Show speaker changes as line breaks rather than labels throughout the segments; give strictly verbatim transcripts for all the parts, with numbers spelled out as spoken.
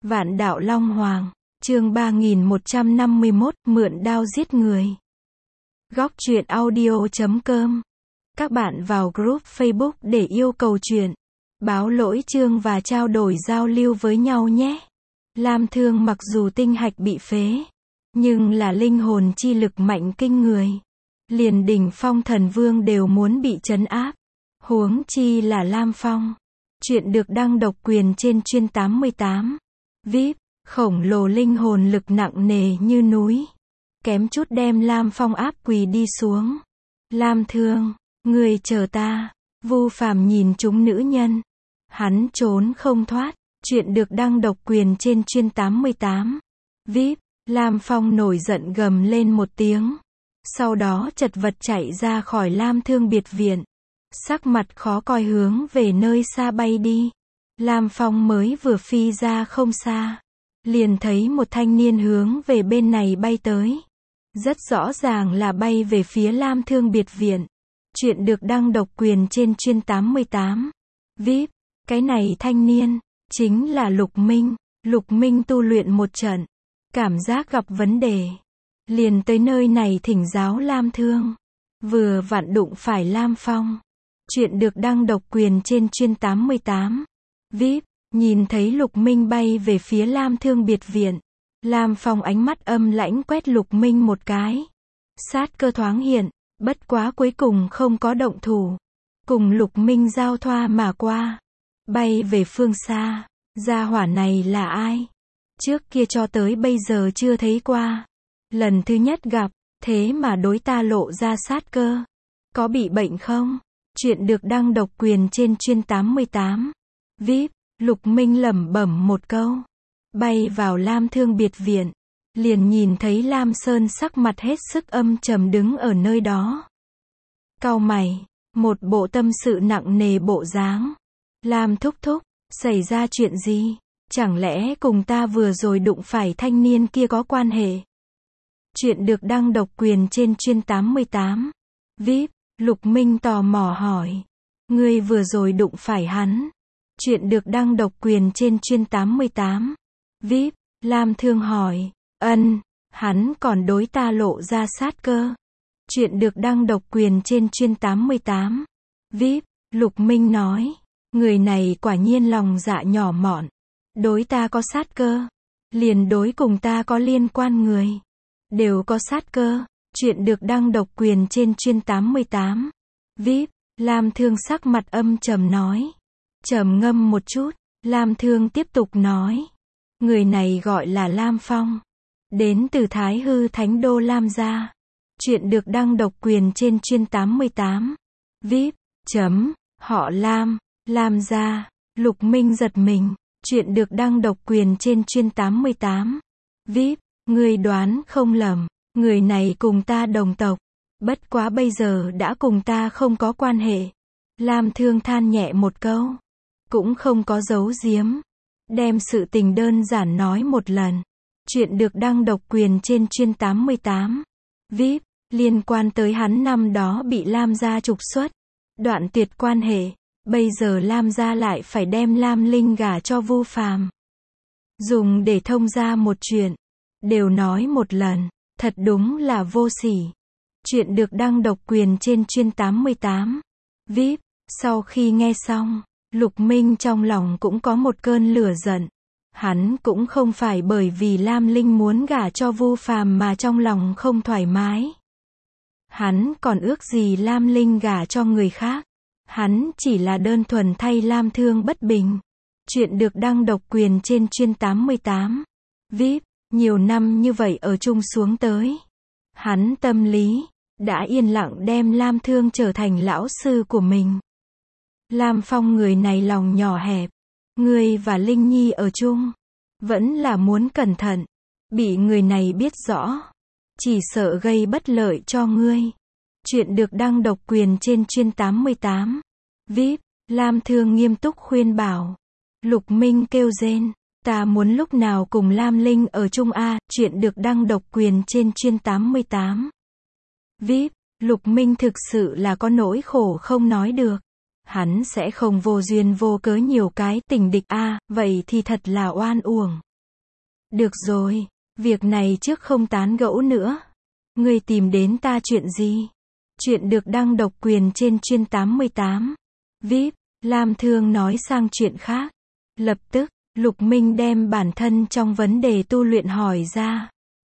Vạn đạo Long Hoàng, chương ba nghìn một trăm năm mươi mốt, mượn đao giết người. Góc truyện audio chấm com. Các bạn vào group Facebook để yêu cầu truyện, báo lỗi chương và trao đổi giao lưu với nhau nhé. Lam Thương mặc dù tinh hạch bị phế, nhưng là linh hồn chi lực mạnh kinh người. Liền đỉnh phong thần vương đều muốn bị trấn áp. Huống chi là Lam Phong. Chuyện được đăng độc quyền trên chuyên tám mươi tám. vê i pê, khổng lồ linh hồn lực nặng nề như núi. Kém chút đem Lam Phong áp quỳ đi xuống. Lam Thương, người chờ ta. Vu Phàm nhìn chúng nữ nhân. Hắn trốn không thoát. Chuyện được đăng độc quyền trên chuyên tám mươi tám. vê i pê, Lam Phong nổi giận gầm lên một tiếng. Sau đó chật vật chạy ra khỏi Lam Thương biệt viện. Sắc mặt khó coi hướng về nơi xa bay đi. Lam Phong mới vừa phi ra không xa. Liền thấy một thanh niên hướng về bên này bay tới. Rất rõ ràng là bay về phía Lam Thương biệt viện. Chuyện được đăng độc quyền trên chuyên tám mươi tám. vê i pê, cái này thanh niên, chính là Lục Minh. Lục Minh tu luyện một trận. Cảm giác gặp vấn đề. Liền tới nơi này thỉnh giáo Lam Thương. Vừa vặn đụng phải Lam Phong. Chuyện được đăng độc quyền trên chuyên tám mươi tám. vê i pê, nhìn thấy Lục Minh bay về phía Lam Thương biệt viện. Lam Phong ánh mắt âm lãnh quét Lục Minh một cái. Sát cơ thoáng hiện, bất quá cuối cùng không có động thủ. Cùng Lục Minh giao thoa mà qua. Bay về phương xa. Gia hỏa này là ai? Trước kia cho tới bây giờ chưa thấy qua. Lần thứ nhất gặp, thế mà đối ta lộ ra sát cơ. Có bị bệnh không? Chuyện được đăng độc quyền trên chuyên tám mươi tám. vê i pê, Lục Minh lẩm bẩm một câu. Bay vào Lam Thương biệt viện. Liền nhìn thấy Lam Sơn sắc mặt hết sức âm trầm đứng ở nơi đó. Cau mày, một bộ tâm sự nặng nề bộ dáng. Lam thúc thúc, xảy ra chuyện gì? Chẳng lẽ cùng ta vừa rồi đụng phải thanh niên kia có quan hệ? Chuyện được đăng độc quyền trên chuyên tám mươi tám. vê i pê, Lục Minh tò mò hỏi. Ngươi vừa rồi đụng phải hắn. Chuyện được đăng độc quyền trên chuyên tám mươi tám. vê i pê, Lam Thương hỏi. Ân, hắn còn đối ta lộ ra sát cơ. Chuyện được đăng độc quyền trên chuyên tám mươi tám. vê i pê, Lục Minh nói. Người này quả nhiên lòng dạ nhỏ mọn. Đối ta có sát cơ. Liền đối cùng ta có liên quan người. Đều có sát cơ. Chuyện được đăng độc quyền trên chuyên tám mươi tám. vê i pê, Lam Thương sắc mặt âm trầm nói. Trầm ngâm một chút, Lam Thương tiếp tục nói. Người này gọi là Lam Phong. Đến từ Thái Hư Thánh Đô Lam gia. Chuyện được đăng độc quyền trên chuyên tám mươi tám. vê i pê, chấm, họ Lam, Lam gia. Lục Minh giật mình. Chuyện được đăng độc quyền trên chuyên tám mươi tám. vê i pê, người đoán không lầm. Người này cùng ta đồng tộc. Bất quá bây giờ đã cùng ta không có quan hệ. Lam Thương than nhẹ một câu. Cũng không có giấu giếm. Đem sự tình đơn giản nói một lần. Chuyện được đăng độc quyền trên chuyên tám mươi tám. vê i pê, liên quan tới hắn năm đó bị Lam gia trục xuất. Đoạn tuyệt quan hệ. Bây giờ Lam gia lại phải đem Lam Linh gả cho Vu Phàm. Dùng để thông ra một chuyện. Đều nói một lần. Thật đúng là vô sỉ. Chuyện được đăng độc quyền trên chuyên tám mươi tám. vê i pê, sau khi nghe xong, Lục Minh trong lòng cũng có một cơn lửa giận. Hắn cũng không phải bởi vì Lam Linh muốn gả cho Vu Phàm mà trong lòng không thoải mái. Hắn còn ước gì Lam Linh gả cho người khác. Hắn chỉ là đơn thuần thay Lam Thương bất bình. Chuyện được đăng độc quyền trên chuyên tám mươi tám. vê i pê, nhiều năm như vậy ở chung xuống tới. Hắn tâm lý, đã yên lặng đem Lam Thương trở thành lão sư của mình. Lam Phong người này lòng nhỏ hẹp. Ngươi và Linh Nhi ở chung. Vẫn là muốn cẩn thận. Bị người này biết rõ. Chỉ sợ gây bất lợi cho ngươi. Chuyện được đăng độc quyền trên chuyên tám mươi tám. vê i pê, Lam Thương nghiêm túc khuyên bảo. Lục Minh kêu rên. Ta muốn lúc nào cùng Lam Linh ở chung a. Chuyện được đăng độc quyền trên chuyên tám mươi tám. vê i pê, Lục Minh thực sự là có nỗi khổ không nói được. Hắn sẽ không vô duyên vô cớ nhiều cái tình địch a, vậy thì thật là oan uổng. Được rồi, việc này trước không tán gẫu nữa. Ngươi tìm đến ta chuyện gì? Chuyện được đăng độc quyền trên chuyên tám mươi tám. vê i pê, Lam Thương nói sang chuyện khác. Lập tức, Lục Minh đem bản thân trong vấn đề tu luyện hỏi ra.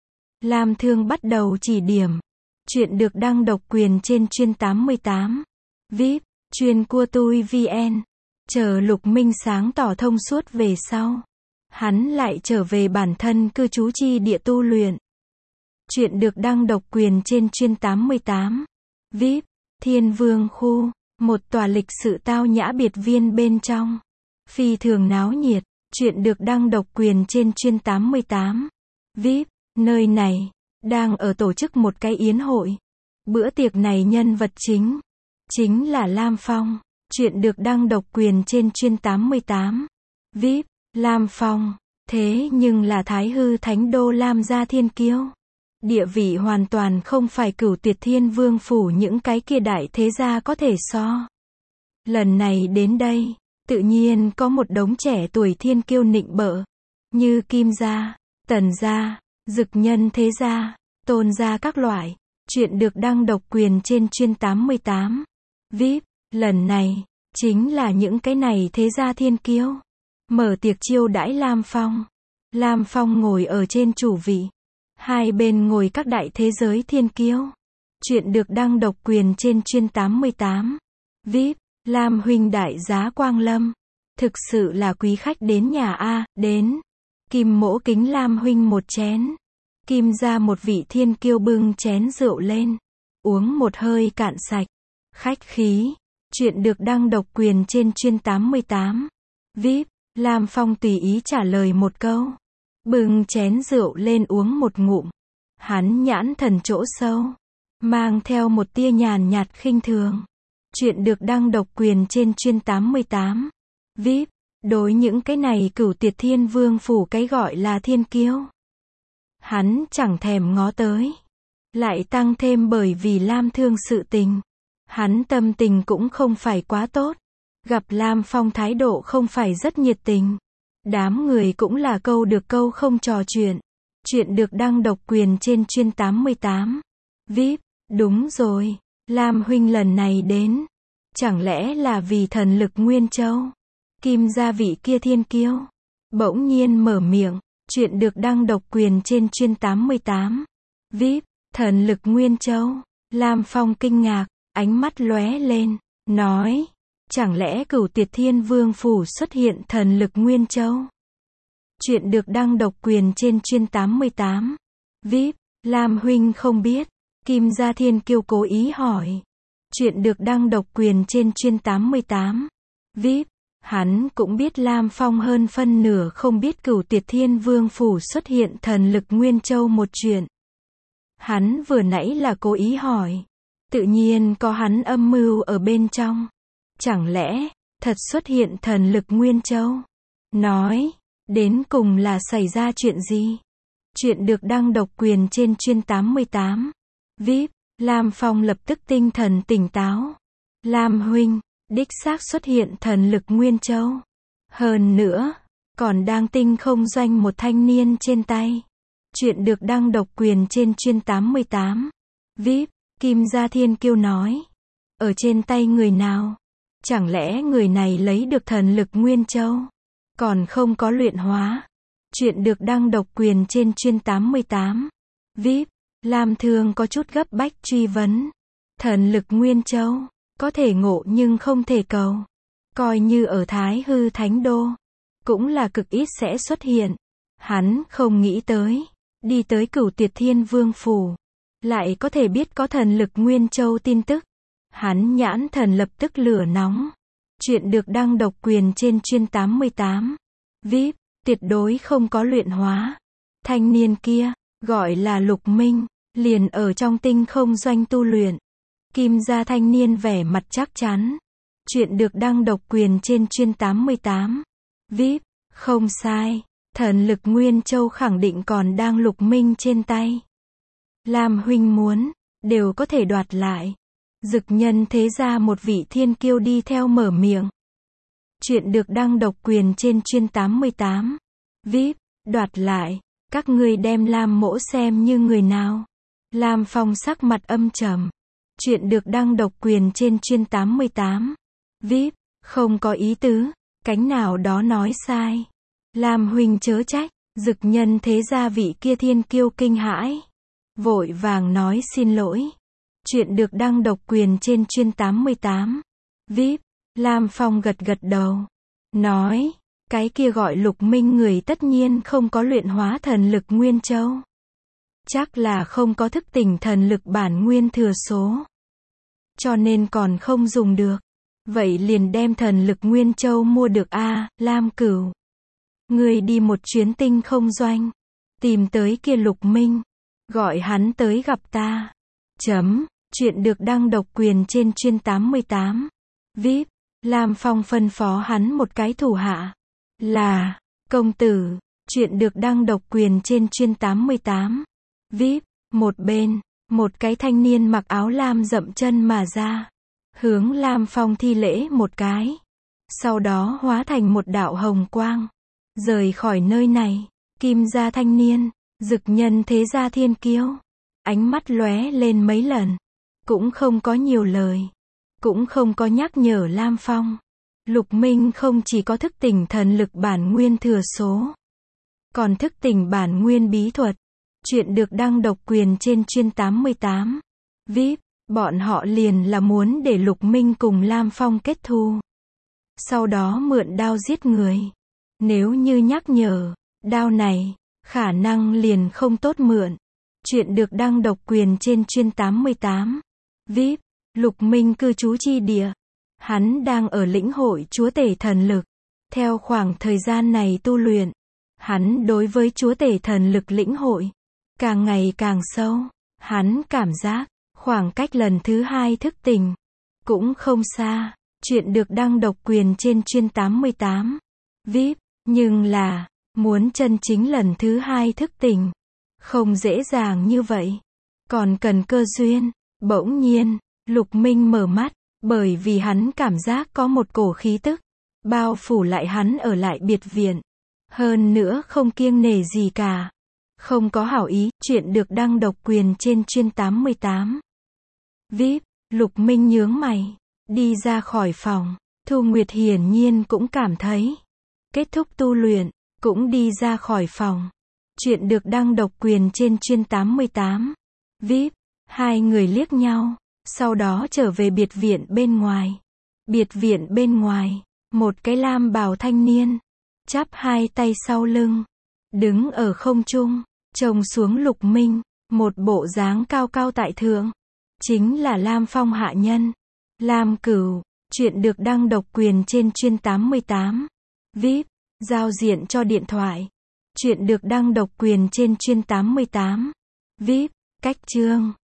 Lam Thương bắt đầu chỉ điểm. Chuyện được đăng độc quyền trên chuyên tám mươi tám. vê i pê, chuyên cua tui vê en. Chờ Lục Minh sáng tỏ thông suốt về sau. Hắn lại trở về bản thân cư trú chi địa tu luyện. Chuyện được đăng độc quyền trên chuyên tám mươi tám. vê i pê, Thiên Vương khu, một tòa lịch sự tao nhã biệt viên bên trong. Phi thường náo nhiệt, chuyện được đăng độc quyền trên chuyên tám mươi tám. vê i pê, nơi này, đang ở tổ chức một cái yến hội. Bữa tiệc này nhân vật chính, chính là Lam Phong. Chuyện được đăng độc quyền trên chuyên tám mươi tám. vê i pê, Lam Phong, thế nhưng là Thái Hư Thánh Đô Lam gia thiên kiêu. Địa vị hoàn toàn không phải Cửu Tuyệt Thiên Vương phủ những cái kia đại thế gia có thể so. Lần này đến đây, tự nhiên có một đống trẻ tuổi thiên kiêu nịnh bợ, như Kim gia, Tần gia, Dực Nhân thế gia, Tôn gia các loại. Chuyện được đăng độc quyền trên chuyên tám mươi tám. vê i pê, lần này, chính là những cái này thế gia thiên kiêu. Mở tiệc chiêu đãi Lam Phong. Lam Phong ngồi ở trên chủ vị. Hai bên ngồi các đại thế giới thiên kiêu. Chuyện được đăng độc quyền trên chuyên tám mươi tám. vê i pê, Lam huynh đại giá quang lâm. Thực sự là quý khách đến nhà A, đến. Kim mỗ kính Lam huynh một chén. Kim ra một vị thiên kiêu bưng chén rượu lên. Uống một hơi cạn sạch. Khách khí. Chuyện được đăng độc quyền trên chuyên tám mươi tám. vê i pê, Lam Phong tùy ý trả lời một câu. Bưng chén rượu lên uống một ngụm. Hắn nhãn thần chỗ sâu, mang theo một tia nhàn nhạt khinh thường. Chuyện được đăng độc quyền trên chuyên tám mươi tám. vê i pê, đối những cái này Cửu Tuyệt Thiên Vương phủ cái gọi là thiên kiêu. Hắn chẳng thèm ngó tới. Lại tăng thêm bởi vì Lam Thương sự tình. Hắn tâm tình cũng không phải quá tốt. Gặp Lam Phong thái độ không phải rất nhiệt tình. Đám người cũng là câu được câu không trò chuyện. Chuyện được đăng độc quyền trên chuyên tám mươi tám. vê i pê, đúng rồi. Lam huynh lần này đến. Chẳng lẽ là vì thần lực Nguyên Châu? Kim gia vị kia thiên kiêu. Bỗng nhiên mở miệng. Chuyện được đăng độc quyền trên chuyên tám mươi tám. vê i pê, thần lực Nguyên Châu. Lam Phong kinh ngạc, ánh mắt lóe lên, nói. Chẳng lẽ Cửu Tuyệt Thiên Vương phủ xuất hiện thần lực Nguyên Châu? Chuyện được đăng độc quyền trên chuyên tám mươi tám. vê i pê, Lam huynh không biết. Kim gia thiên kiêu cố ý hỏi. Chuyện được đăng độc quyền trên chuyên tám mươi tám. vê i pê, hắn cũng biết Lam Phong hơn phân nửa không biết Cửu Tuyệt Thiên Vương phủ xuất hiện thần lực Nguyên Châu một chuyện. Hắn vừa nãy là cố ý hỏi. Tự nhiên có hắn âm mưu ở bên trong. Chẳng lẽ, thật xuất hiện thần lực Nguyên Châu? Nói, đến cùng là xảy ra chuyện gì? Chuyện được đăng độc quyền trên chuyên tám mươi tám. vê i pê, Lam Phong lập tức tinh thần tỉnh táo. Lam huynh, đích xác xuất hiện thần lực Nguyên Châu. Hơn nữa, còn đang tinh không doanh một thanh niên trên tay. Chuyện được đăng độc quyền trên chuyên tám mươi tám. vê i pê, Kim gia thiên kiêu nói. Ở trên tay người nào? Chẳng lẽ người này lấy được thần lực Nguyên Châu? Còn không có luyện hóa. Chuyện được đăng độc quyền trên chuyên tám mươi tám. vê i pê, Lam Thương có chút gấp bách truy vấn. Thần lực Nguyên Châu, có thể ngộ nhưng không thể cầu. Coi như ở Thái Hư Thánh Đô, cũng là cực ít sẽ xuất hiện. Hắn không nghĩ tới, đi tới Cửu Tuyệt Thiên Vương phủ, lại có thể biết có thần lực Nguyên Châu tin tức. Hắn nhãn thần lập tức lửa nóng. Chuyện được đăng độc quyền trên chuyên tám mươi tám. vê i pê, tuyệt đối không có luyện hóa. Thanh niên kia, gọi là Lục Minh, liền ở trong tinh không doanh tu luyện. Kim gia thanh niên vẻ mặt chắc chắn. Chuyện được đăng độc quyền trên chuyên tám mươi tám. vê i pê, không sai. Thần lực Nguyên Châu khẳng định còn đang Lục Minh trên tay. Lam huynh muốn, đều có thể đoạt lại. Dực Nhân thế ra một vị thiên kiêu đi theo mở miệng. Chuyện được đăng độc quyền trên chuyên tám mươi tám. vê i pê, Đoạt lại, các ngươi đem Lam mỗ xem như người nào? Lam Phong sắc mặt âm trầm. Chuyện được đăng độc quyền trên chuyên tám mươi tám. vê i pê, không có ý tứ, cánh nào đó nói sai. Lam huynh chớ trách, Dực Nhân thế gia vị kia thiên kiêu kinh hãi. Vội vàng nói xin lỗi. Chuyện được đăng độc quyền trên chuyên tám mươi tám. vê i pê, Lam Phong gật gật đầu. Nói, cái kia gọi Lục Minh người tất nhiên không có luyện hóa thần lực Nguyên Châu. Chắc là không có thức tỉnh thần lực bản nguyên thừa số. Cho nên còn không dùng được. Vậy liền đem thần lực Nguyên Châu mua được a à, Lam Cửu. Người đi một chuyến tinh không doanh. Tìm tới kia Lục Minh. Gọi hắn tới gặp ta. Chấm, chuyện được đăng độc quyền trên chuyên tám mươi tám. vê i pê, Lam Phong phân phó hắn một cái thủ hạ. Là, công tử, chuyện được đăng độc quyền trên chuyên tám mươi tám. vê i pê, một bên, một cái thanh niên mặc áo lam dậm chân mà ra. Hướng Lam Phong thi lễ một cái. Sau đó hóa thành một đạo hồng quang. Rời khỏi nơi này, Kim gia thanh niên, Dực Nhân thế gia thiên kiêu. Ánh mắt lóe lên mấy lần. Cũng không có nhiều lời. Cũng không có nhắc nhở Lam Phong. Lục Minh không chỉ có thức tỉnh thần lực bản nguyên thừa số. Còn thức tỉnh bản nguyên bí thuật. Chuyện được đăng độc quyền trên chuyên tám mươi tám. vê i pê, bọn họ liền là muốn để Lục Minh cùng Lam Phong kết thù. Sau đó mượn đao giết người. Nếu như nhắc nhở, đao này, khả năng liền không tốt mượn. Chuyện được đăng độc quyền trên chuyên tám mươi tám. vê i pê, Lục Minh cư trú chi địa. Hắn đang ở lĩnh hội chúa tể thần lực. Theo khoảng thời gian này tu luyện, hắn đối với chúa tể thần lực lĩnh hội càng ngày càng sâu. Hắn cảm giác, khoảng cách lần thứ hai thức tỉnh cũng không xa. Chuyện được đăng độc quyền trên chuyên tám mươi tám. vê i pê, nhưng là, muốn chân chính lần thứ hai thức tỉnh, không dễ dàng như vậy. Còn cần cơ duyên. Bỗng nhiên, Lục Minh mở mắt, bởi vì hắn cảm giác có một cổ khí tức bao phủ lại hắn ở lại biệt viện. Hơn nữa không kiêng nể gì cả. Không có hảo ý. Chuyện được đăng độc quyền trên chuyên tám mươi tám. vê i pê, Lục Minh nhướng mày, đi ra khỏi phòng. Thu Nguyệt hiển nhiên cũng cảm thấy kết thúc tu luyện, cũng đi ra khỏi phòng. Chuyện được đăng độc quyền trên chuyên tám mươi tám. vê i pê, hai người liếc nhau, sau đó trở về biệt viện bên ngoài. Biệt viện bên ngoài, một cái lam bào thanh niên, chắp hai tay sau lưng, đứng ở không trung, trông xuống Lục Minh, một bộ dáng cao cao tại thượng. Chính là Lam Phong hạ nhân, Lam Cửu. Chuyện được đăng độc quyền trên chuyên tám mươi tám. vê i pê, giao diện cho điện thoại. Chuyện được đăng độc quyền trên chuyên tám mươi tám. vê i pê, cách chương.